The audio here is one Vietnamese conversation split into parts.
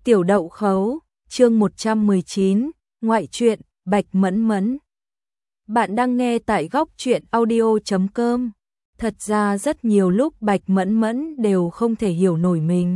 Tiểu Đậu Khấu, chương 119, ngoại truyện, Bạch Mẫn Mẫn. Bạn đang nghe tại góc truyện audio.com. Thật ra rất nhiều lúc Bạch Mẫn Mẫn đều không thể hiểu nổi mình.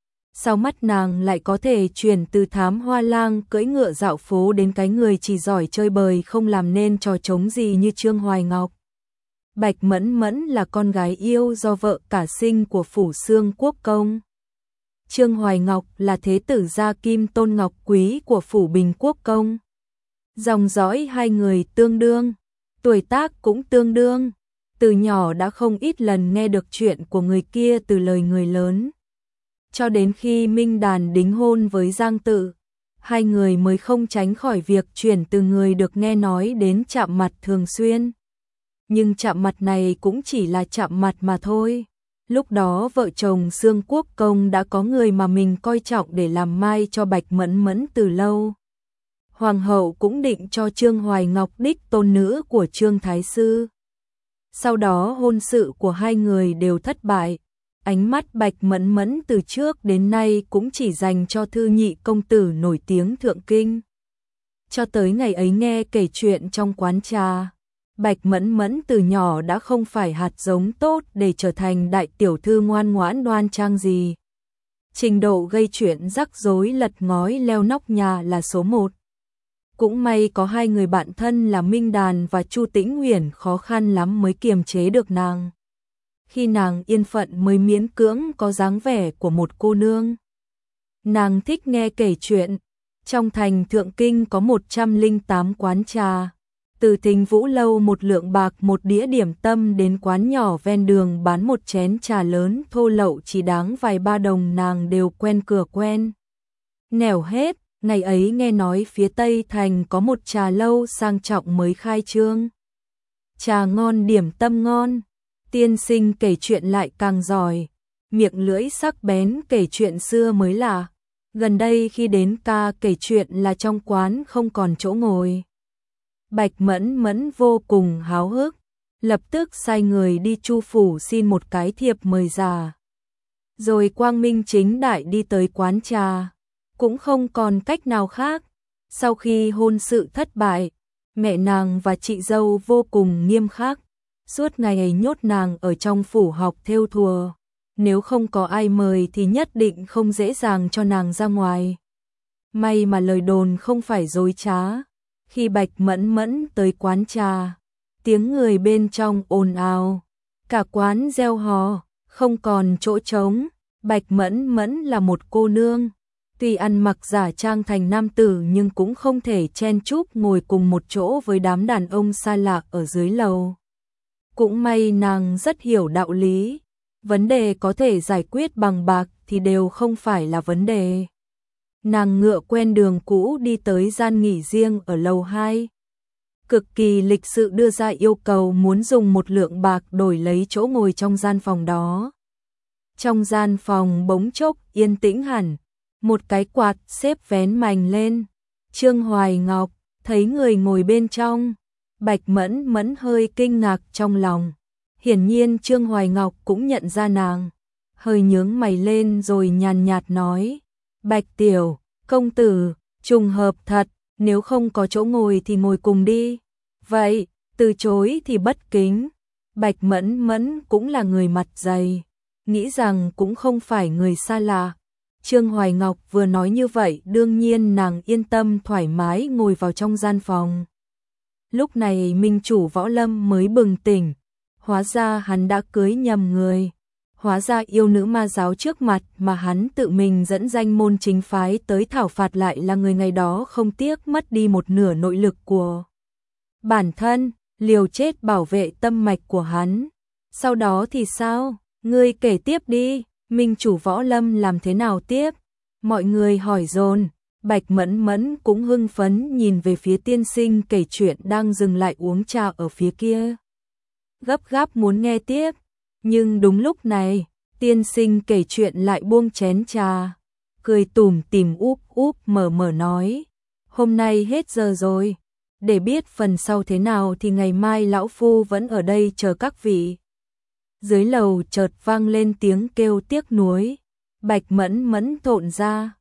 Sao mắt nàng lại có thể chuyển từ thám hoa lang cưỡi ngựa dạo phố đến cái người chỉ giỏi chơi bời không làm nên trò trống gì như Trương Hoài Ngọc. Bạch Mẫn Mẫn là con gái yêu do vợ cả sinh của Phủ Xương Quốc Công. Trương Hoài Ngọc là thế tử gia Kim Tôn Ngọc Quý của Phủ Bình Quốc Công. Dòng dõi hai người tương đương, tuổi tác cũng tương đương. Từ nhỏ đã không ít lần nghe được chuyện của người kia từ lời người lớn. Cho đến khi Minh Đàn đính hôn với Giang Tự, hai người mới không tránh khỏi việc chuyển từ người được nghe nói đến chạm mặt thường xuyên. Nhưng chạm mặt này cũng chỉ là chạm mặt mà thôi. Lúc đó vợ chồng Xương Quốc Công đã có người mà mình coi trọng để làm mai cho Bạch Mẫn Mẫn từ lâu. Hoàng hậu cũng định cho Trương Hoài Ngọc đích tôn nữ của Trương Thái Sư. Sau đó hôn sự của hai người đều thất bại. Ánh mắt Bạch Mẫn Mẫn từ trước đến nay cũng chỉ dành cho thư nhị công tử nổi tiếng thượng kinh. Cho tới ngày ấy nghe kể chuyện trong quán trà, Bạch Mẫn Mẫn từ nhỏ đã không phải hạt giống tốt để trở thành đại tiểu thư ngoan ngoãn đoan trang gì. Trình độ gây chuyện rắc rối lật ngói leo nóc nhà là số 1. Cũng may có hai người bạn thân là Minh Đàn và Chu Tĩnh Huyền khó khăn lắm mới kiềm chế được nàng. Khi nàng yên phận mới miễn cưỡng có dáng vẻ của một cô nương. Nàng thích nghe kể chuyện. Trong thành Thượng Kinh có 108 quán trà. Từ Thính Vũ Lâu một lượng bạc một đĩa điểm tâm đến quán nhỏ ven đường bán một chén trà lớn thô lậu chỉ đáng vài ba đồng, nàng đều quen cửa quen nẻo hết. Ngày ấy nghe nói phía Tây Thành có một trà lâu sang trọng mới khai trương. Trà ngon điểm tâm ngon, tiên sinh kể chuyện lại càng giỏi, miệng lưỡi sắc bén kể chuyện xưa mới lạ. Gần đây khi đến ca kể chuyện là trong quán không còn chỗ ngồi. Bạch Mẫn Mẫn vô cùng háo hức, lập tức sai người đi Chu phủ xin một cái thiệp mời già. Rồi quang minh chính đại đi tới quán trà, cũng không còn cách nào khác. Sau khi hôn sự thất bại, mẹ nàng và chị dâu vô cùng nghiêm khắc, suốt ngày ấy nhốt nàng ở trong phủ học thêu thùa. Nếu không có ai mời thì nhất định không dễ dàng cho nàng ra ngoài. May mà lời đồn không phải dối trá. Khi Bạch Mẫn Mẫn tới quán trà, tiếng người bên trong ồn ào, cả quán reo hò, không còn chỗ trống. Bạch Mẫn Mẫn là một cô nương, tuy ăn mặc giả trang thành nam tử nhưng cũng không thể chen chúc ngồi cùng một chỗ với đám đàn ông xa lạ ở dưới lầu. Cũng may nàng rất hiểu đạo lý, vấn đề có thể giải quyết bằng bạc thì đều không phải là vấn đề. Nàng ngựa quen đường cũ đi tới gian nghỉ riêng ở lầu 2. Cực kỳ lịch sự đưa ra yêu cầu muốn dùng một lượng bạc đổi lấy chỗ ngồi trong gian phòng đó. Trong gian phòng bỗng chốc yên tĩnh hẳn, một cái quạt xếp vén mành lên. Trương Hoài Ngọc thấy người ngồi bên trong, Bạch Mẫn Mẫn hơi kinh ngạc trong lòng. Hiển nhiên Trương Hoài Ngọc cũng nhận ra nàng, hơi nhướng mày lên rồi nhàn nhạt nói: Bạch tiểu công tử, trùng hợp thật, nếu không có chỗ ngồi thì ngồi cùng đi. Vậy, từ chối thì bất kính. Bạch Mẫn Mẫn cũng là người mặt dày, nghĩ rằng cũng không phải người xa lạ. Trương Hoài Ngọc vừa nói như vậy đương nhiên nàng yên tâm thoải mái ngồi vào trong gian phòng. Lúc này minh chủ Võ Lâm mới bừng tỉnh, hóa ra hắn đã cưới nhầm người. Hóa ra yêu nữ ma giáo trước mặt mà hắn tự mình dẫn danh môn chính phái tới thảo phạt lại là người ngày đó không tiếc mất đi một nửa nội lực của bản thân, liều chết bảo vệ tâm mạch của hắn. Sau đó thì sao? Ngươi kể tiếp đi, minh chủ Võ Lâm làm thế nào tiếp? Mọi người hỏi dồn. Bạch Mẫn Mẫn cũng hưng phấn nhìn về phía tiên sinh kể chuyện đang dừng lại uống trà ở phía kia, gấp gáp muốn nghe tiếp. Nhưng đúng lúc này, tiên sinh kể chuyện lại buông chén trà, cười tủm tỉm úp úp mở mở nói: hôm nay hết giờ rồi, để biết phần sau thế nào thì ngày mai lão phu vẫn ở đây chờ các vị. Dưới lầu chợt vang lên tiếng kêu tiếc nuối. Bạch Mẫn Mẫn thộn ra,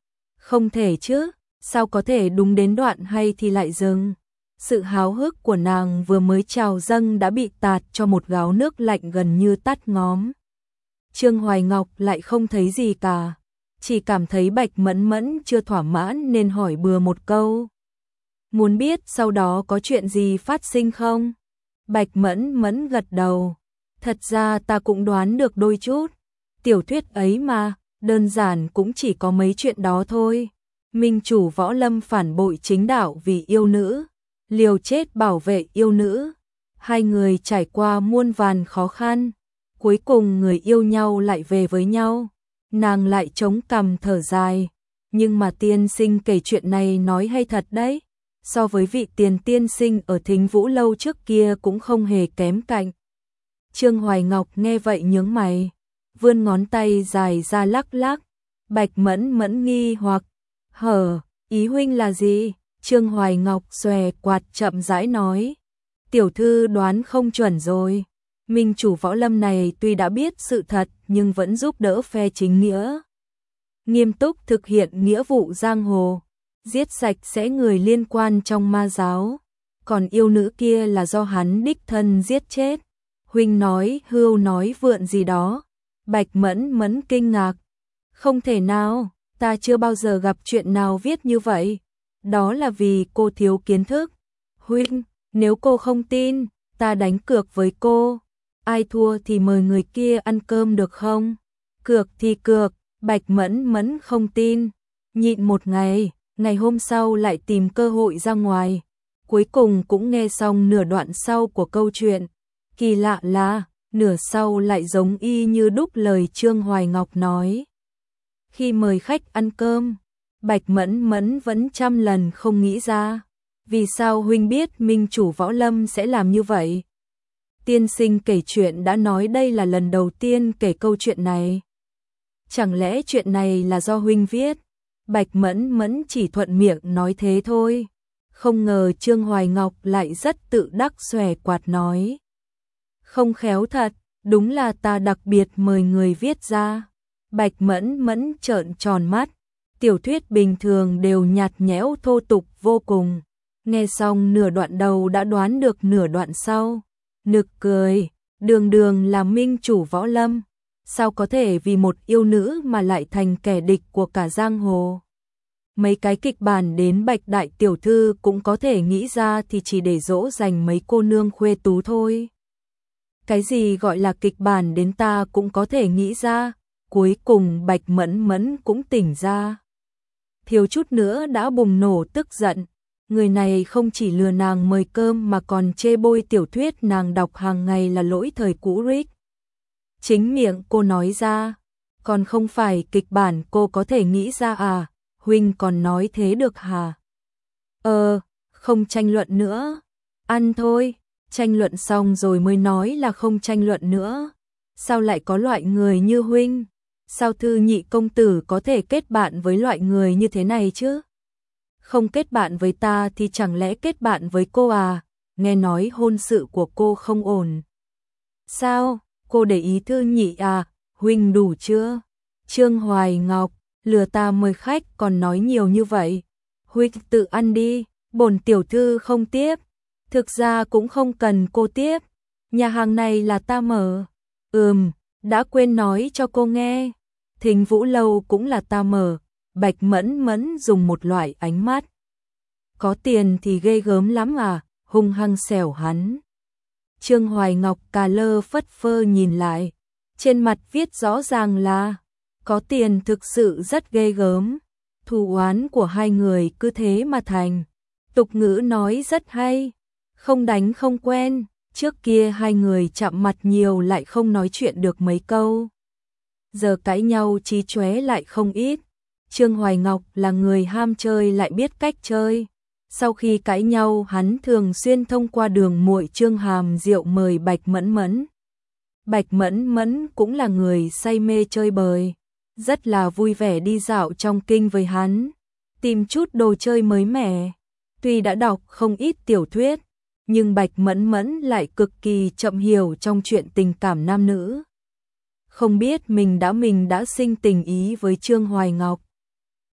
Không thể chứ, sao có thể đúng đến đoạn hay thì lại dừng. Sự háo hức của nàng vừa mới trào dâng đã bị tạt cho một gáo nước lạnh gần như tắt ngóm. Trương Hoài Ngọc lại không thấy gì cả, chỉ cảm thấy Bạch Mẫn Mẫn chưa thỏa mãn nên hỏi bừa một câu. Muốn biết sau đó có chuyện gì phát sinh không? Bạch Mẫn Mẫn gật đầu. Thật ra ta cũng đoán được đôi chút. Tiểu thuyết ấy mà, đơn giản cũng chỉ có mấy chuyện đó thôi. Minh chủ võ lâm phản bội chính đạo vì yêu nữ, liều chết bảo vệ yêu nữ. Hai người trải qua muôn vàn khó khăn, cuối cùng người yêu nhau lại về với nhau. Nàng lại chống cằm thở dài. Nhưng mà tiên sinh kể chuyện này nói hay thật đấy. So với vị tiền tiên sinh ở Thính Vũ Lâu trước kia cũng không hề kém cạnh. Trương Hoài Ngọc nghe vậy nhướng mày, vươn ngón tay dài ra lắc lắc. Bạch Mẫn Mẫn nghi hoặc, hở, ý huynh là gì? Trương Hoài Ngọc xòe quạt chậm rãi nói, tiểu thư đoán không chuẩn rồi. Minh chủ võ lâm này tuy đã biết sự thật nhưng vẫn giúp đỡ phe chính nghĩa, nghiêm túc thực hiện nghĩa vụ giang hồ, giết sạch sẽ người liên quan trong ma giáo. Còn yêu nữ kia là do hắn đích thân giết chết. Huynh nói hưu nói vượn gì đó. Bạch Mẫn Mẫn kinh ngạc. Không thể nào, ta chưa bao giờ gặp chuyện nào viết như vậy. Đó là vì cô thiếu kiến thức. Huynh, nếu cô không tin, ta đánh cược với cô. Ai thua thì mời người kia ăn cơm được không? Cược thì cược. Bạch Mẫn Mẫn không tin. Nhịn một ngày, ngày hôm sau lại tìm cơ hội ra ngoài. Cuối cùng cũng nghe xong nửa đoạn sau của câu chuyện. Kỳ lạ là, nửa sau lại giống y như đúc lời Trương Hoài Ngọc nói. Khi mời khách ăn cơm, Bạch Mẫn Mẫn vẫn trăm lần không nghĩ ra. Vì sao huynh biết Minh chủ võ lâm sẽ làm như vậy? Tiên sinh kể chuyện đã nói đây là lần đầu tiên kể câu chuyện này. Chẳng lẽ chuyện này là do huynh viết? Bạch Mẫn Mẫn chỉ thuận miệng nói thế thôi. Không ngờ Trương Hoài Ngọc lại rất tự đắc xòe quạt nói. Không khéo thật, đúng là ta đặc biệt mời người viết ra. Bạch Mẫn Mẫn trợn tròn mắt. Tiểu thuyết bình thường đều nhạt nhẽo thô tục vô cùng. Nghe xong nửa đoạn đầu đã đoán được nửa đoạn sau. Nực cười, đường đường là minh chủ võ lâm. Sao có thể vì một yêu nữ mà lại thành kẻ địch của cả giang hồ? Mấy cái kịch bản đến Bạch đại tiểu thư cũng có thể nghĩ ra thì chỉ để dỗ dành mấy cô nương khuê tú thôi. Cái gì gọi là kịch bản đến ta cũng có thể nghĩ ra. Cuối cùng Bạch Mẫn Mẫn cũng tỉnh ra. Thiếu chút nữa đã bùng nổ tức giận. Người này không chỉ lừa nàng mời cơm mà còn chê bôi tiểu thuyết nàng đọc hàng ngày là lỗi thời cũ Rick. Chính miệng cô nói ra. Còn không phải kịch bản cô có thể nghĩ ra à? Huynh còn nói thế được hả? Không tranh luận nữa. Ăn thôi. Tranh luận xong rồi mới nói là không tranh luận nữa. Sao lại có loại người như huynh? Sao Thư Nhị công tử có thể kết bạn với loại người như thế này chứ? Không kết bạn với ta thì chẳng lẽ kết bạn với cô à? Nghe nói hôn sự của cô không ổn. Sao? Cô để ý Thư Nhị à? Huynh đủ chưa? Trương Hoài Ngọc, lừa ta mời khách còn nói nhiều như vậy. Huynh tự ăn đi, bổn tiểu thư không tiếp. Thực ra cũng không cần cô tiếp. Nhà hàng này là ta mở. Đã quên nói cho cô nghe. Thính Vũ Lâu cũng là ta mở. Bạch Mẫn Mẫn dùng một loại ánh mắt. Có tiền thì ghê gớm lắm à? Hung hăng xẻo hắn. Trương Hoài Ngọc cà lơ phất phơ nhìn lại. Trên mặt viết rõ ràng là có tiền thực sự rất ghê gớm. Thù oán của hai người cứ thế mà thành. Tục ngữ nói rất hay. Không đánh không quen. Trước kia hai người chạm mặt nhiều lại không nói chuyện được mấy câu. Giờ cãi nhau chí chóe lại không ít. Trương Hoài Ngọc là người ham chơi lại biết cách chơi. Sau khi cãi nhau hắn thường xuyên thông qua đường muội Trương Hàm rượu mời Bạch Mẫn Mẫn. Bạch Mẫn Mẫn cũng là người say mê chơi bời. Rất là vui vẻ đi dạo trong kinh với hắn. Tìm chút đồ chơi mới mẻ. Tuy đã đọc không ít tiểu thuyết, nhưng Bạch Mẫn Mẫn lại cực kỳ chậm hiểu trong chuyện tình cảm nam nữ. Không biết mình đã sinh tình ý với Trương Hoài Ngọc.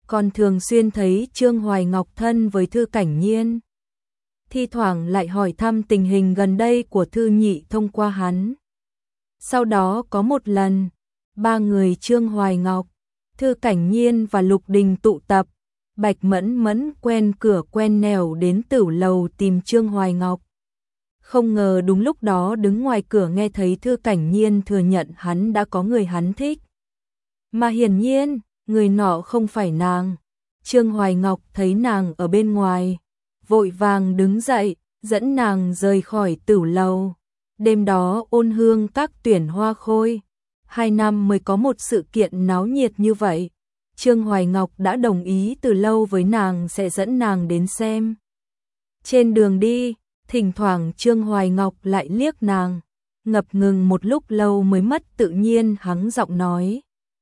còn thường xuyên thấy Trương Hoài Ngọc thân với Thư Cảnh Nhiên. Thi thoảng lại hỏi thăm tình hình gần đây của Thư Nhị thông qua hắn. Sau đó có một lần, ba người Trương Hoài Ngọc, Thư Cảnh Nhiên và Lục Đình tụ tập, Bạch Mẫn Mẫn quen cửa quen nẻo đến Tửu lầu tìm Trương Hoài Ngọc. Không ngờ đúng lúc đó đứng ngoài cửa nghe thấy Thư Cảnh Nhiên thừa nhận hắn đã có người hắn thích. Mà hiển nhiên, người nọ không phải nàng. Trương Hoài Ngọc thấy nàng ở bên ngoài, vội vàng đứng dậy, dẫn nàng rời khỏi Tửu lầu. Đêm đó ôn hương các tuyển hoa khôi, 2 năm mới có một sự kiện náo nhiệt như vậy. Trương Hoài Ngọc đã đồng ý từ lâu với nàng sẽ dẫn nàng đến xem. Trên đường đi, thỉnh thoảng Trương Hoài Ngọc lại liếc nàng, ngập ngừng một lúc lâu mới mất tự nhiên hắng giọng nói.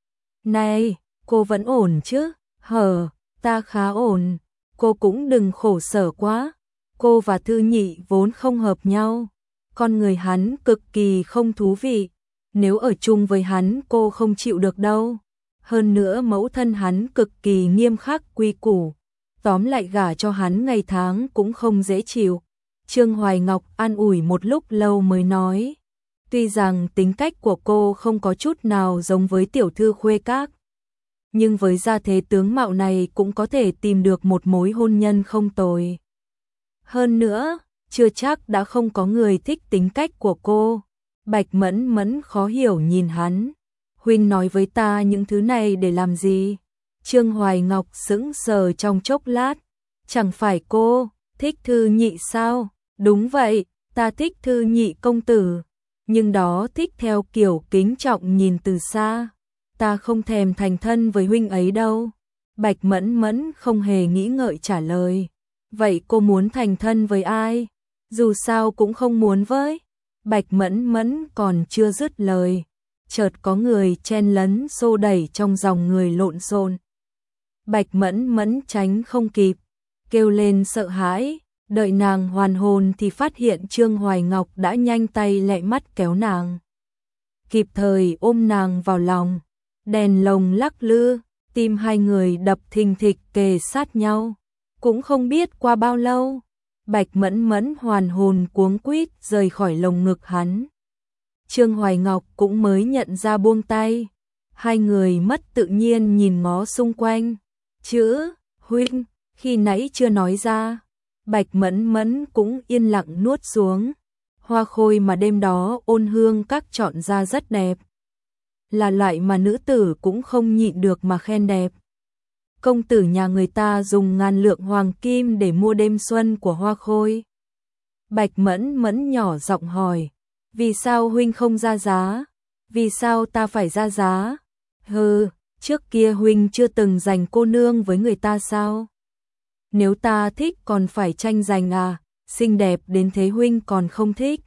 Này, cô vẫn ổn chứ? Hờ, ta khá ổn, cô cũng đừng khổ sở quá. Cô và Thư Nhị vốn không hợp nhau, con người hắn cực kỳ không thú vị, nếu ở chung với hắn cô không chịu được đâu. Hơn nữa mẫu thân hắn cực kỳ nghiêm khắc quy củ, tóm lại gả cho hắn ngày tháng cũng không dễ chịu. Trương Hoài Ngọc an ủi một lúc lâu mới nói, tuy rằng tính cách của cô không có chút nào giống với tiểu thư Khuê Các, nhưng với gia thế tướng mạo này cũng có thể tìm được một mối hôn nhân không tồi. Hơn nữa, chưa chắc đã không có người thích tính cách của cô. Bạch Mẫn Mẫn khó hiểu nhìn hắn. Huynh nói với ta những thứ này để làm gì? Trương Hoài Ngọc sững sờ trong chốc lát. Chẳng phải cô thích Thư Nhị sao? Đúng vậy, ta thích Thư Nhị công tử. Nhưng đó thích theo kiểu kính trọng nhìn từ xa. Ta không thèm thành thân với huynh ấy đâu. Bạch Mẫn Mẫn không hề nghĩ ngợi trả lời. Vậy cô muốn thành thân với ai? Dù sao cũng không muốn với. Bạch Mẫn Mẫn còn chưa dứt lời, chợt có người chen lấn xô đẩy trong dòng người lộn xộn. Bạch Mẫn Mẫn tránh không kịp, kêu lên sợ hãi, đợi nàng hoàn hồn thì phát hiện Trương Hoài Ngọc đã nhanh tay lẹ mắt kéo nàng, kịp thời ôm nàng vào lòng. Đèn lồng lắc lư, tim hai người đập thình thịch kề sát nhau. Cũng không biết qua bao lâu, Bạch Mẫn Mẫn hoàn hồn cuống quýt rời khỏi lồng ngực hắn. Trương Hoài Ngọc cũng mới nhận ra buông tay. Hai người mất tự nhiên nhìn ngó xung quanh. Chữ, huynh, khi nãy chưa nói ra. Bạch Mẫn Mẫn cũng yên lặng nuốt xuống. Hoa khôi mà đêm đó ôn hương các chọn ra rất đẹp. Là loại mà nữ tử cũng không nhịn được mà khen đẹp. Công tử nhà người ta dùng ngàn lượng hoàng kim để mua đêm xuân của hoa khôi. Bạch Mẫn Mẫn nhỏ giọng hỏi, vì sao huynh không ra giá? Vì sao ta phải ra giá? Hừ, trước kia huynh chưa từng giành cô nương với người ta sao? Nếu ta thích còn phải tranh giành à, xinh đẹp đến thế huynh còn không thích.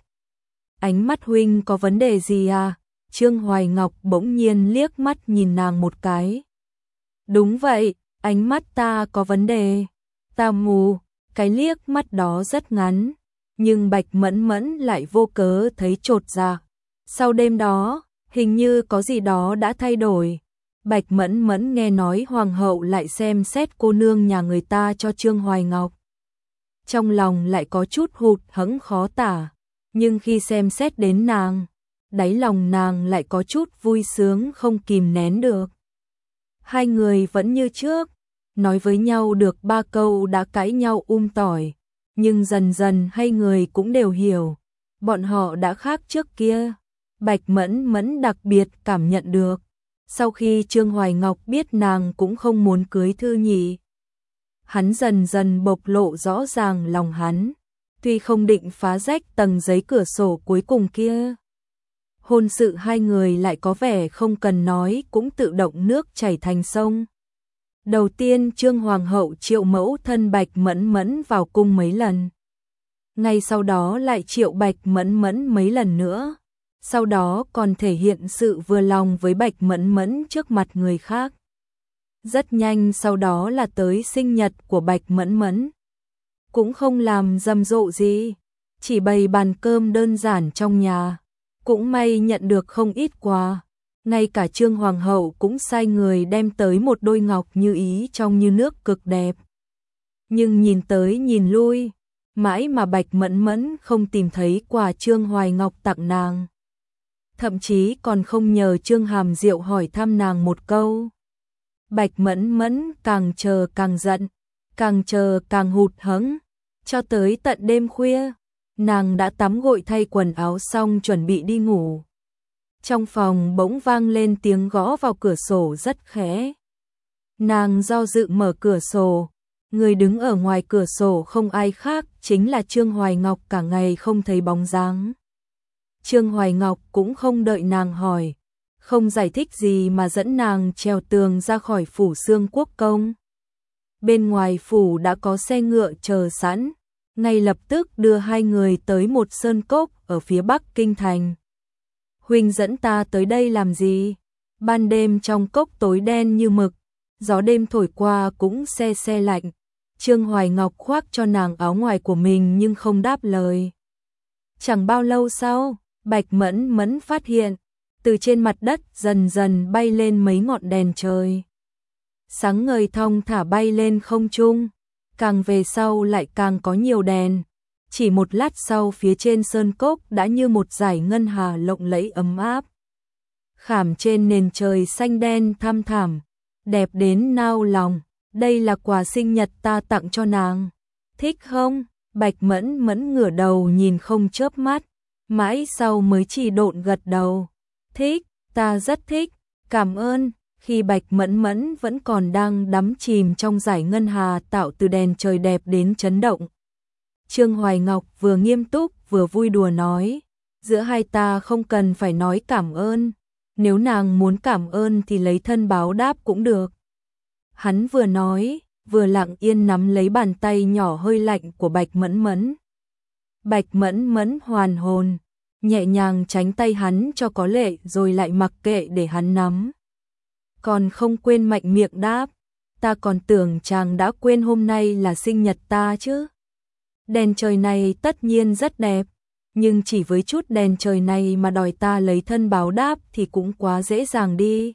Ánh mắt huynh có vấn đề gì à? Trương Hoài Ngọc bỗng nhiên liếc mắt nhìn nàng một cái. Đúng vậy, ánh mắt ta có vấn đề. Ta mù, cái liếc mắt đó rất ngắn. Nhưng Bạch Mẫn Mẫn lại vô cớ thấy chột dạ. Sau đêm đó, hình như có gì đó đã thay đổi. Bạch Mẫn Mẫn nghe nói hoàng hậu lại xem xét cô nương nhà người ta cho Trương Hoài Ngọc. Trong lòng lại có chút hụt hẫng khó tả. Nhưng khi xem xét đến nàng, đáy lòng nàng lại có chút vui sướng không kìm nén được. Hai người vẫn như trước, nói với nhau được 3 câu đã cãi nhau tỏi. Nhưng dần dần hai người cũng đều hiểu, bọn họ đã khác trước kia. Bạch Mẫn Mẫn đặc biệt cảm nhận được, sau khi Trương Hoài Ngọc biết nàng cũng không muốn cưới Thư Nhị, hắn dần dần bộc lộ rõ ràng lòng hắn, tuy không định phá rách tầng giấy cửa sổ cuối cùng kia. Hôn sự hai người lại có vẻ không cần nói cũng tự động nước chảy thành sông. Đầu tiên Trương Hoàng hậu triệu mẫu thân Bạch Mẫn Mẫn vào cung mấy lần. Ngay sau đó lại triệu Bạch Mẫn Mẫn mấy lần nữa. Sau đó còn thể hiện sự vừa lòng với Bạch Mẫn Mẫn trước mặt người khác. Rất nhanh sau đó là tới sinh nhật của Bạch Mẫn Mẫn. Cũng không làm rầm rộ gì, chỉ bày bàn cơm đơn giản trong nhà. Cũng may nhận được không ít quà. ngay cả Trương Hoàng hậu cũng sai người đem tới một đôi ngọc như ý trong như nước cực đẹp. Nhưng nhìn tới nhìn lui, mãi mà Bạch Mẫn Mẫn không tìm thấy quả Trương Hoài Ngọc tặng nàng. Thậm chí còn không nhờ Trương Hàm Diệu hỏi thăm nàng một câu. Bạch Mẫn Mẫn càng chờ càng giận, càng chờ càng hụt hẫng, cho tới tận đêm khuya, nàng đã tắm gội thay quần áo xong chuẩn bị đi ngủ. Trong phòng bỗng vang lên tiếng gõ vào cửa sổ rất khẽ. Nàng do dự mở cửa sổ, người đứng ở ngoài cửa sổ không ai khác chính là Trương Hoài Ngọc, cả ngày không thấy bóng dáng. Trương Hoài Ngọc cũng không đợi nàng hỏi, không giải thích gì mà dẫn nàng trèo tường ra khỏi phủ Xương Quốc công. Bên ngoài phủ đã có xe ngựa chờ sẵn, ngay lập tức đưa hai người tới một sơn cốc ở phía bắc kinh thành. Huynh dẫn ta tới đây làm gì? Ban đêm trong cốc tối đen như mực, gió đêm thổi qua cũng se se lạnh. Trương Hoài Ngọc khoác cho nàng áo ngoài của mình nhưng không đáp lời. Chẳng bao lâu sau, Bạch Mẫn Mẫn phát hiện, từ trên mặt đất dần dần bay lên mấy ngọn đèn trời. Sáng ngời thong thả bay lên không trung, càng về sau lại càng có nhiều đèn. Chỉ một lát sau phía trên sơn cốc đã như một dải ngân hà lộng lẫy ấm áp. Khảm trên nền trời xanh đen thăm thẳm, đẹp đến nao lòng. Đây là quà sinh nhật ta tặng cho nàng. Thích không? Bạch Mẫn Mẫn ngửa đầu nhìn không chớp mắt, mãi sau mới chỉ độn gật đầu. Thích, ta rất thích, cảm ơn. Khi Bạch Mẫn Mẫn vẫn còn đang đắm chìm trong dải ngân hà tạo từ đèn trời đẹp đến chấn động, Trương Hoài Ngọc vừa nghiêm túc vừa vui đùa nói, giữa hai ta không cần phải nói cảm ơn, nếu nàng muốn cảm ơn thì lấy thân báo đáp cũng được. Hắn vừa nói, vừa lặng yên nắm lấy bàn tay nhỏ hơi lạnh của Bạch Mẫn Mẫn. Bạch Mẫn Mẫn hoàn hồn, nhẹ nhàng tránh tay hắn cho có lệ rồi lại mặc kệ để hắn nắm. Còn không quên mạnh miệng đáp, ta còn tưởng chàng đã quên hôm nay là sinh nhật ta chứ. Đèn trời này tất nhiên rất đẹp, nhưng chỉ với chút đèn trời này mà đòi ta lấy thân báo đáp thì cũng quá dễ dàng đi.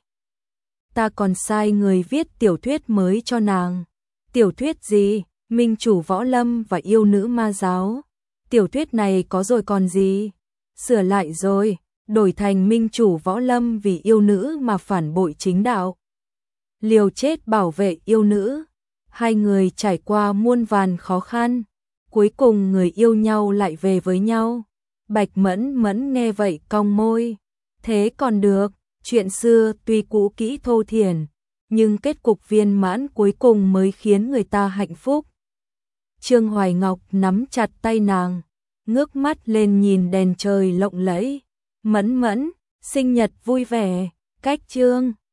Ta còn sai người viết tiểu thuyết mới cho nàng. Tiểu thuyết gì? Minh chủ võ lâm và yêu nữ ma giáo. Tiểu thuyết này có rồi còn gì? Sửa lại rồi, đổi thành minh chủ võ lâm vì yêu nữ mà phản bội chính đạo, liều chết bảo vệ yêu nữ. Hai người trải qua muôn vàn khó khăn, cuối cùng người yêu nhau lại về với nhau. Bạch Mẫn Mẫn nghe vậy cong môi, thế còn được, chuyện xưa tuy cũ kỹ thô thiển, nhưng kết cục viên mãn cuối cùng mới khiến người ta hạnh phúc. Trương Hoài Ngọc nắm chặt tay nàng, ngước mắt lên nhìn đèn trời lộng lẫy. Mẫn Mẫn, sinh nhật vui vẻ, cách Trương